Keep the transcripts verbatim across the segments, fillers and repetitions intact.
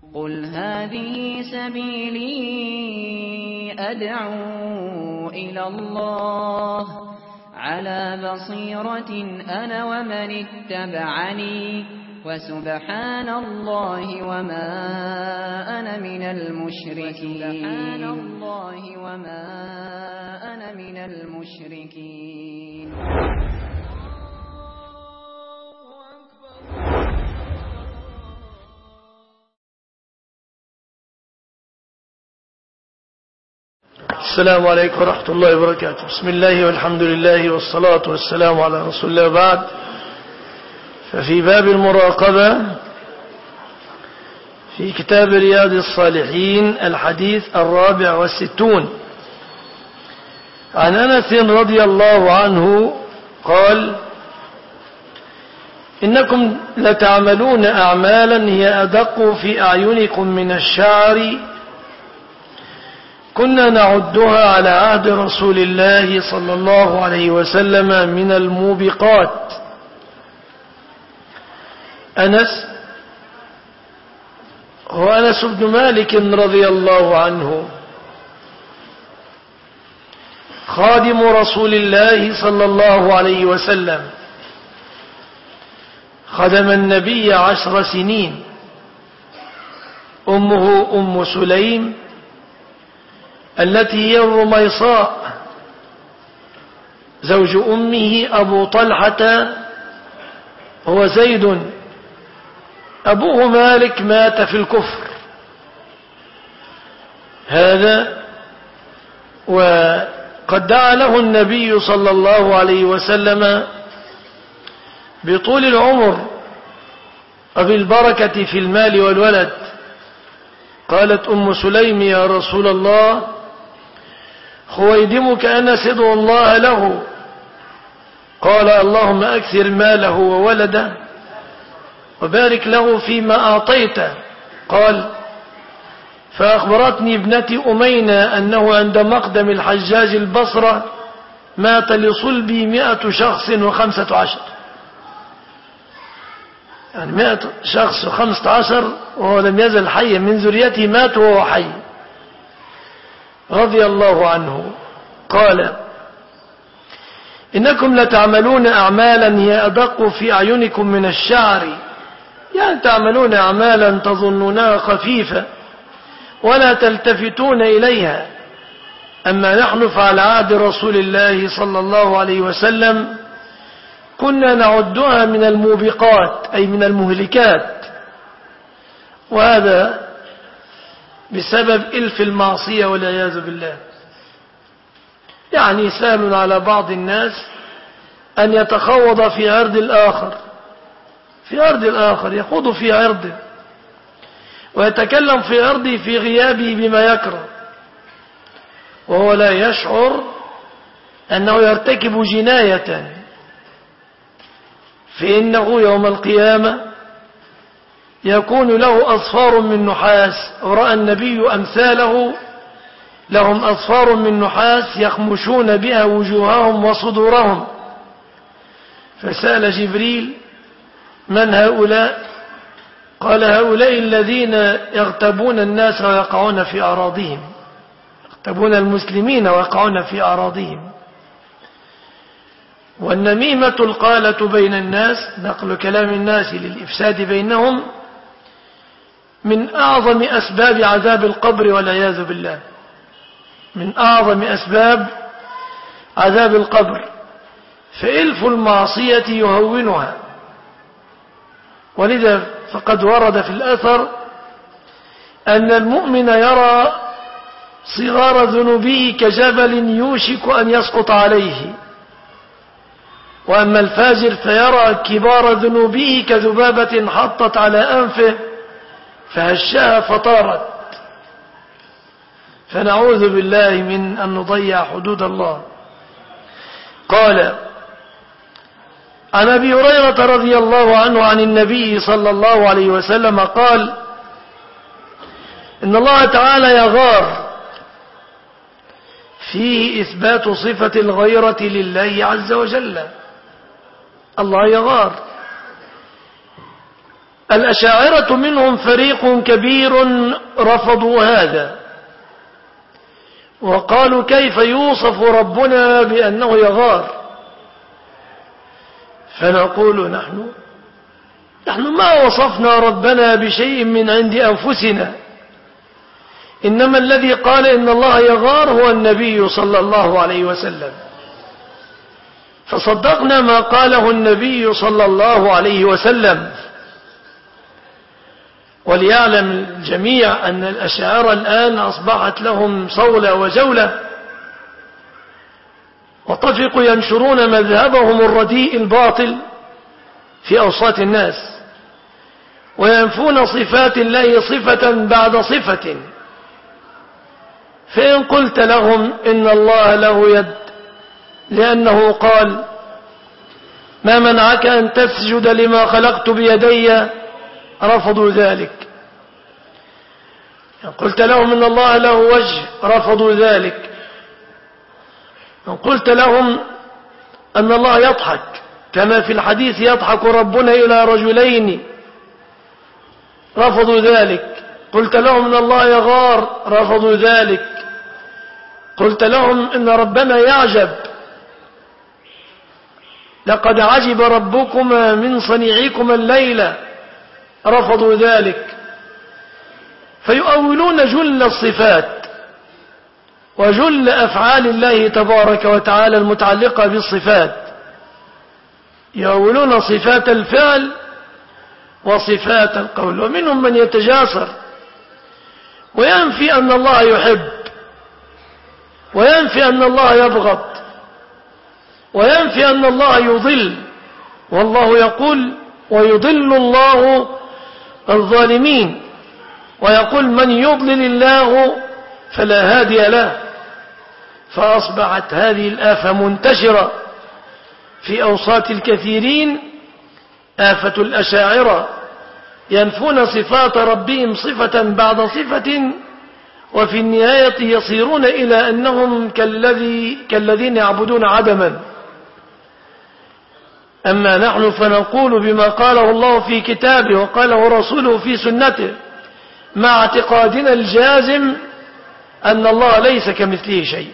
قل هذه سبيلي أدعو إلى الله على بصيرة أنا ومن اتبعني وسبحان الله وما أنا من المشركين سبحان الله وما أنا من المشركين. السلام عليكم ورحمة الله وبركاته. بسم الله والحمد لله والصلاة والسلام على رسول الله بعد. ففي باب المراقبة في كتاب رياض الصالحين الحديث الرابع والستون عن أنس رضي الله عنه قال: إنكم لتعملون أعمالا هي أدق في أعينكم من الشعر كنا نعدها على عهد رسول الله صلى الله عليه وسلم من الموبقات. أنس هو أنس بن مالك رضي الله عنه خادم رسول الله صلى الله عليه وسلم، خدم النبي عشر سنين. أمه أم سليم التي هي الرميصاء، زوج أمه أبو طلحة هو زيد. أبوه مالك مات في الكفر هذا، وقد دعا له النبي صلى الله عليه وسلم بطول العمر وبالبركة في المال والولد. قالت أم سليم: يا رسول الله، خويدمك أن سدع الله له. قال: اللهم أكثر ماله وولده وبارك له فيما أعطيته. قال: فأخبرتني ابنتي أمينة أنه عند مقدم الحجاج البصرة مات لصلبي مئة شخص وخمسة عشر، يعني مئة شخص وخمسة عشر وهو لم يزل حيا من ذريته مات وهو حي رضي الله عنه. قال: إنكم لتعملون أعمالا هي أدق في أعينكم من الشعر، يعني تعملون أعمالا تظنونها خفيفة ولا تلتفتون إليها. أما نحن فعلى عهد رسول الله صلى الله عليه وسلم كنا نعدها من الموبقات، أي من المهلكات، وهذا بسبب إلف المعصية والعياذ بالله. يعني سهل على بعض الناس أن يتخوض في عرض الآخر في عرض الآخر يخوض في عرضه ويتكلم في عرضه في غيابه بما يكره، وهو لا يشعر أنه يرتكب جناية، فإنه يوم القيامة يكون له أصفار من نحاس. ورأى النبي أمثاله لهم أصفار من نحاس يخمشون بها وجوههم وصدورهم. فسأل جبريل: من هؤلاء؟ قال: هؤلاء الذين يغتابون الناس ويقعون في أراضيهم، يغتابون المسلمين ويقعون في أراضيهم. والنميمة القالة بين الناس، نقل كلام الناس للإفساد بينهم، من أعظم أسباب عذاب القبر والعياذ بالله، من أعظم أسباب عذاب القبر. فإلف المعصية يهونها. ولذا فقد ورد في الأثر أن المؤمن يرى صغار ذنوبه كجبل يوشك أن يسقط عليه، وأما الفاجر فيرى كبار ذنوبه كذبابة حطت على أنفه فهشها فطارت. فنعوذ بالله من أن نضيع حدود الله. قال: عن أبي هريرة رضي الله عنه عن النبي صلى الله عليه وسلم قال: إن الله تعالى يغار، فيه إثبات صفة الغيرة لله عز وجل. الله يغار، الأشاعرة منهم فريق كبير رفضوا هذا وقالوا كيف يوصف ربنا بأنه يغار. فنقول نحن نحن ما وصفنا ربنا بشيء من عند أنفسنا، إنما الذي قال إن الله يغار هو النبي صلى الله عليه وسلم، فصدقنا ما قاله النبي صلى الله عليه وسلم. وليعلم الجميع أن الأشاعرة الآن أصبحت لهم صولة وجولة، وطفقوا ينشرون مذهبهم الرديء الباطل في أوساط الناس، وينفون صفات الله صفة بعد صفة. فإن قلت لهم إن الله له يد لأنه قال ما منعك أن تسجد لما خلقت بيدي، رفضوا ذلك. إن قلت لهم إن الله له وجه، رفضوا ذلك. إن قلت لهم أن الله يضحك كما في الحديث يضحك ربنا إلى رجلين، رفضوا ذلك. قلت لهم إن الله يغار، رفضوا ذلك. قلت لهم إن ربنا يعجب، لقد عجب ربكما من صنيعكما الليلة، رفضوا ذلك. فيؤولون جل الصفات وجل أفعال الله تبارك وتعالى المتعلقة بالصفات، يؤولون صفات الفعل وصفات القول. ومنهم من يتجاسر وينفي أن الله يحب، وينفي أن الله يبغض، وينفي أن الله يضل، والله يقول ويضل الله الظالمين، ويقول من يضلل الله فلا هادي له. فأصبحت هذه الآفة منتشرة في أوساط الكثيرين، آفة الأشاعرة، ينفون صفات ربهم صفة بعد صفة، وفي النهاية يصيرون إلى أنهم كالذي كالذين يعبدون عدما. أما نحن فنقول بما قاله الله في كتابه وقاله رسوله في سنته، مع اعتقادنا الجازم أن الله ليس كمثله شيء.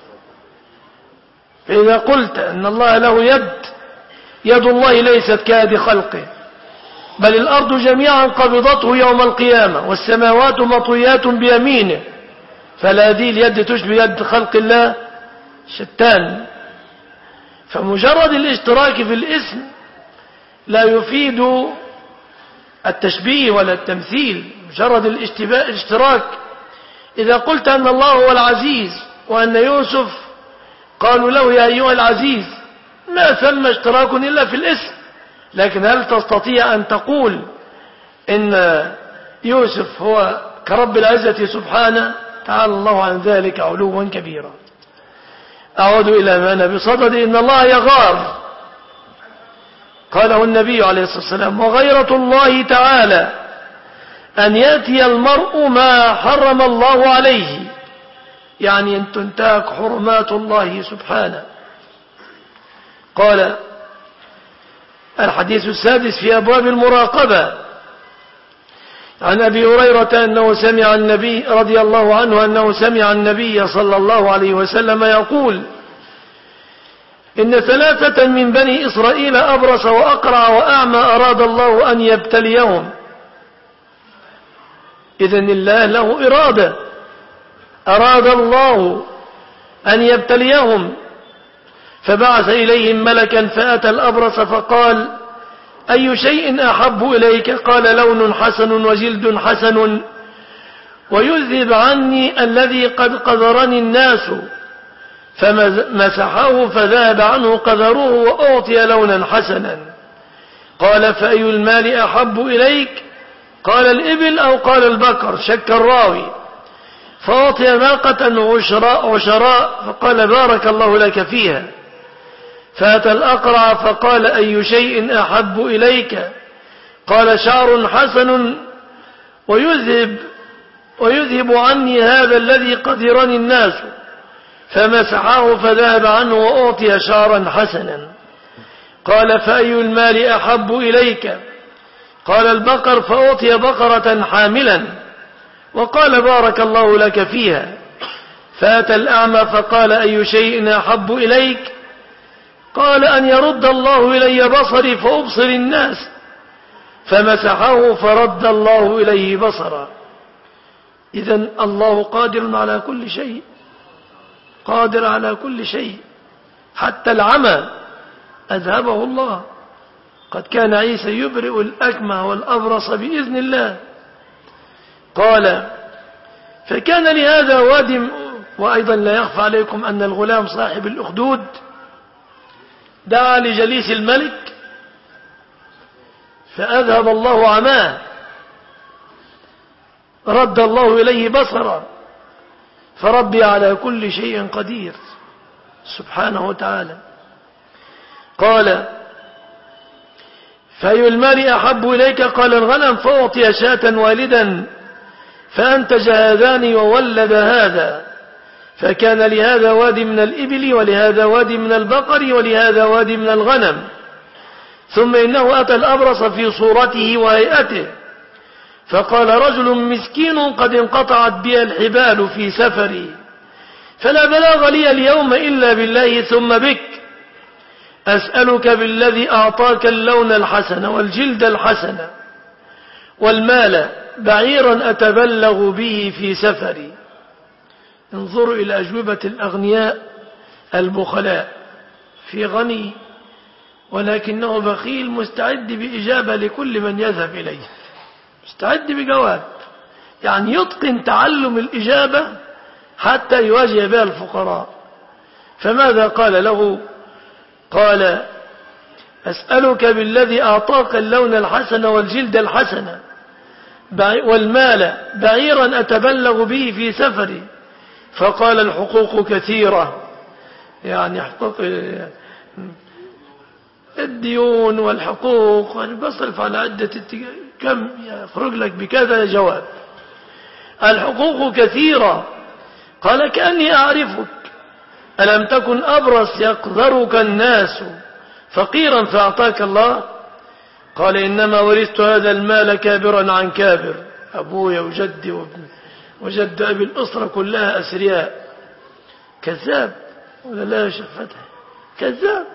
فإذا قلت أن الله له يد، يد الله ليست كيد خلقه، بل الأرض جميعا قبضته يوم القيامة والسماوات مطويات بيمينه، فلا هذه اليد تشبه يد خلق الله؟ شتان. فمجرد الاشتراك في الاسم لا يفيد التشبيه ولا التمثيل، مجرد الاشتراك. إذا قلت أن الله هو العزيز وأن يوسف قالوا له يا أيها العزيز، ما ثم اشتراك إلا في الاسم. لكن هل تستطيع أن تقول إن يوسف هو كرب العزة سبحانه؟ تعالى الله عن ذلك علوا كبيرا. أعود إلى ما أنا بصدد. إن الله يغار، قاله النبي عليه الصلاة والسلام، وغيرة الله تعالى أن يأتي المرء ما حرم الله عليه، يعني أن تنتهك حرمات الله سبحانه. قال الحديث السادس في أبواب المراقبة عن أبي هريرة أنه سمع النبي رضي الله عنه أنه سمع النبي صلى الله عليه وسلم يقول إن ثلاثة من بني إسرائيل أبرص وأقرع وأعمى أراد الله أن يبتليهم. إذن الله له إرادة، أراد الله أن يبتليهم، فبعث إليهم ملكا فأتى الأبرص فقال أي شيء أحب إليك؟ قال لون حسن وجلد حسن ويذهب عني الذي قد قذرني الناس، فمسحه فذهب عنه قذره وأعطي لونا حسنا. قال فأي المال أحب إليك؟ قال الإبل أو قال البقر، شك الراوي. فأعطي ناقة عشراء, عشراء فقال بارك الله لك فيها. فأتى الأقرع فقال أي شيء أحب إليك؟ قال شعر حسن ويذهب, ويذهب عني هذا الذي قذرني الناس، فمسحه فذهب عنه وأعطي شعرا حسنا. قال فأي المال أحب إليك؟ قال البقر، فأعطي بقرة حاملا وقال بارك الله لك فيها. فأتى الأعمى فقال أي شيء أحب إليك؟ قال أن يرد الله إلي بصري فأبصر الناس. فمسحه فرد الله إليه بصرا. إذن الله قادر على كل شيء، قادر على كل شيء، حتى العمى أذهبه الله. قد كان عيسى يبرئ الأكمه والأبرص بإذن الله. قال فكان لهذا واد. وأيضا لا يخفى عليكم أن الغلام صاحب الأخدود دعا لجليس الملك فأذهب الله عماه، رد الله إليه بصرا. فربي على كل شيء قدير سبحانه وتعالى. قال فأي المال أحب إليك؟ قال الغنم، فأعطي شاة والدا فأنتج هذان وولد هذا. فكان لهذا واد من الإبل ولهذا واد من البقر ولهذا واد من الغنم. ثم إنه أتى الأبرص في صورته وهيئته فقال رجل مسكين قد انقطعت بي الحبال في سفري فلا بلاغ لي اليوم إلا بالله ثم بك. أسألك بالذي أعطاك اللون الحسن والجلد الحسن والمال بعيرا أتبلغ به في سفري. انظروا إلى أجوبة الأغنياء البخلاء. في غني ولكنه بخيل مستعد بإجابة لكل من يذهب إليه، مستعد بجواب، يعني يتقن تعلم الإجابة حتى يواجه بها الفقراء. فماذا قال له؟ قال أسألك بالذي أعطاك اللون الحسن والجلد الحسن والمال بعيرا أتبلغ به في سفري. فقال الحقوق كثيرة، يعني حقوق الديون والحقوق، يعني بصرف على عدة كم يخرج لك بكذا جواب. الحقوق كثيرة. قال كأني أعرفك، ألم تكن أبرص يقذرك الناس فقيرا فأعطاك الله؟ قال إنما ورثت هذا المال كابرا عن كابر، أبويا وجدي وابني وجد أبي الأسرة كلها أسرياء. كذاب ولا لا شفتها؟ كذاب.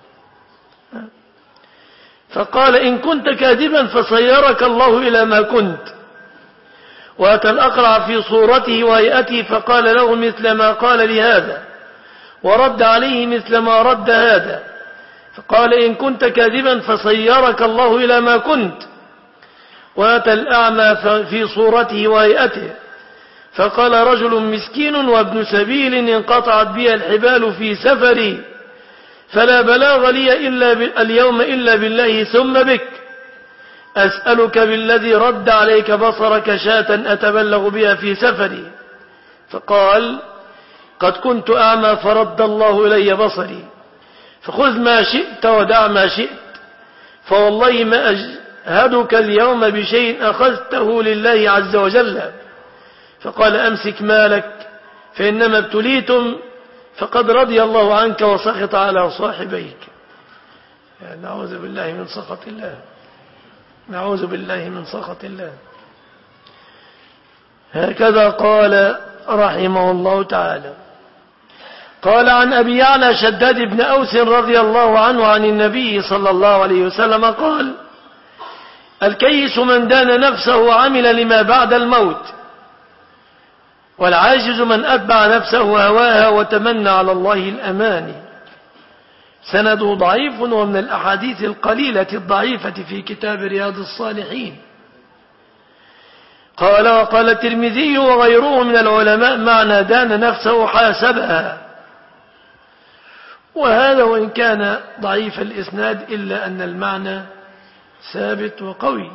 فقال إن كنت كاذبا فصيرك الله إلى ما كنت. وأتى الأقرع في صورته وهيئته فقال له مثل ما قال لهذا ورد عليه مثل ما رد هذا. فقال إن كنت كاذبا فصيرك الله إلى ما كنت. وأتى الأعمى في صورته وهيئته فقال رجل مسكين وابن سبيل انقطعت بي الحبال في سفري فلا بلاغ لي إلا اليوم إلا بالله ثم بك. أسألك بالذي رد عليك بصرك شاة أتبلغ بها في سفري. فقال قد كنت أعمى فرد الله إلي بصري فخذ ما شئت ودع ما شئت فوالله ما أجهدك اليوم بشيء أخذته لله عز وجل. فقال أمسك مالك فإنما ابتليتم فقد رضي الله عنك وسخط على صاحبيك. يعني نعوذ بالله من سخط الله، نعوذ بالله من سخط الله. هكذا قال رحمه الله تعالى. قال عن أبي يعلى شداد بن أوس رضي الله عنه عن النبي صلى الله عليه وسلم قال الكيس من دان نفسه وعمل لما بعد الموت، والعاجز من أتبع نفسه هواها وتمنى على الله الأماني. سنده ضعيف ومن الأحاديث القليلة الضعيفة في كتاب رياض الصالحين. قال وقال الترمذي وغيره من العلماء معنى دان نفسه حاسبها. وهذا وإن كان ضعيف الإسناد إلا أن المعنى ثابت وقوي.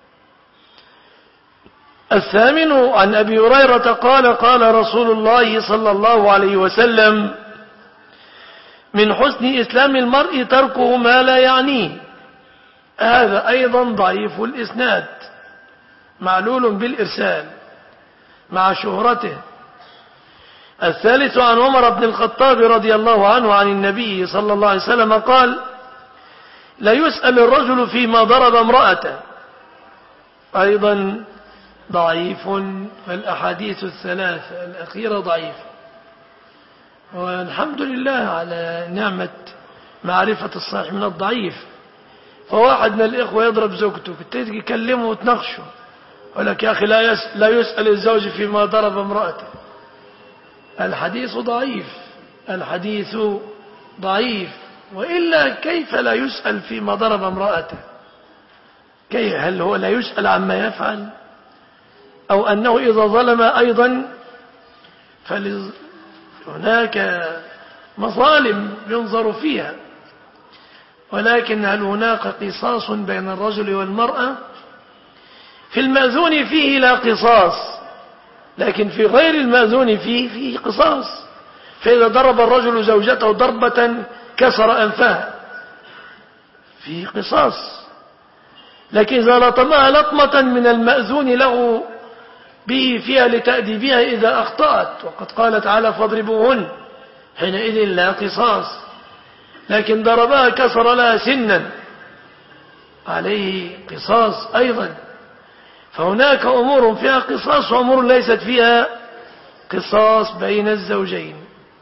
الثامن عن أبي هريرة قال قال رسول الله صلى الله عليه وسلم من حسن إسلام المرء تركه ما لا يعنيه. هذا أيضا ضعيف الإسناد معلول بالإرسال مع شهرته. الثالث عن عمر بن الخطاب رضي الله عنه عن النبي صلى الله عليه وسلم قال لا يسأل الرجل فيما ضرب امرأته أيضا ضعيف، فالأحاديث الثلاثة الأخيرة ضعيفة. والحمد لله على نعمة معرفة الصحيح من الضعيف. فواحد من الإخوة يضرب زوجته، تيجي يكلمه وتناقشه، يقول لك يا أخي لا يسأل, لا يسأل الزوج فيما ضرب امرأته. الحديث ضعيف، الحديث ضعيف. وإلا كيف لا يسأل فيما ضرب امرأته؟ كيف؟ هل هو لا يسأل عما يفعل؟ أو أنه إذا ظلم أيضا فهناك مظالم ينظر فيها. ولكن هل هناك قصاص بين الرجل والمرأة؟ في المأذون فيه لا قصاص، لكن في غير المأذون فيه فيه قصاص. فإذا ضرب الرجل زوجته ضربة كسر أنفها فيه قصاص. لكن إذا لطمها لطمة من المأذون له به فيها لتأديبها إذا أخطأت، وقد قال تعالى فاضربوهن، حينئذ لا قصاص. لكن ضربها كسر لها سنا، عليه قصاص أيضا. فهناك أمور فيها قصاص وأمور ليست فيها قصاص بين الزوجين.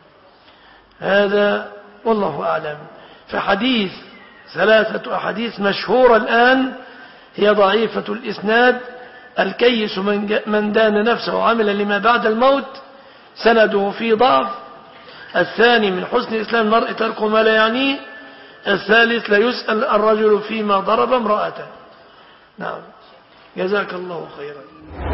هذا والله أعلم. فحديث ثلاثة أحاديث مشهورة الآن هي ضعيفة الإسناد. الكيس من دان نفسه وعمل لما بعد الموت، سنده في ضعف. الثاني من حسن إسلام المرء ترك ما لا يعنيه. الثالث لا يسأل الرجل فيما ضرب امرأته. نعم، جزاك الله خيرا.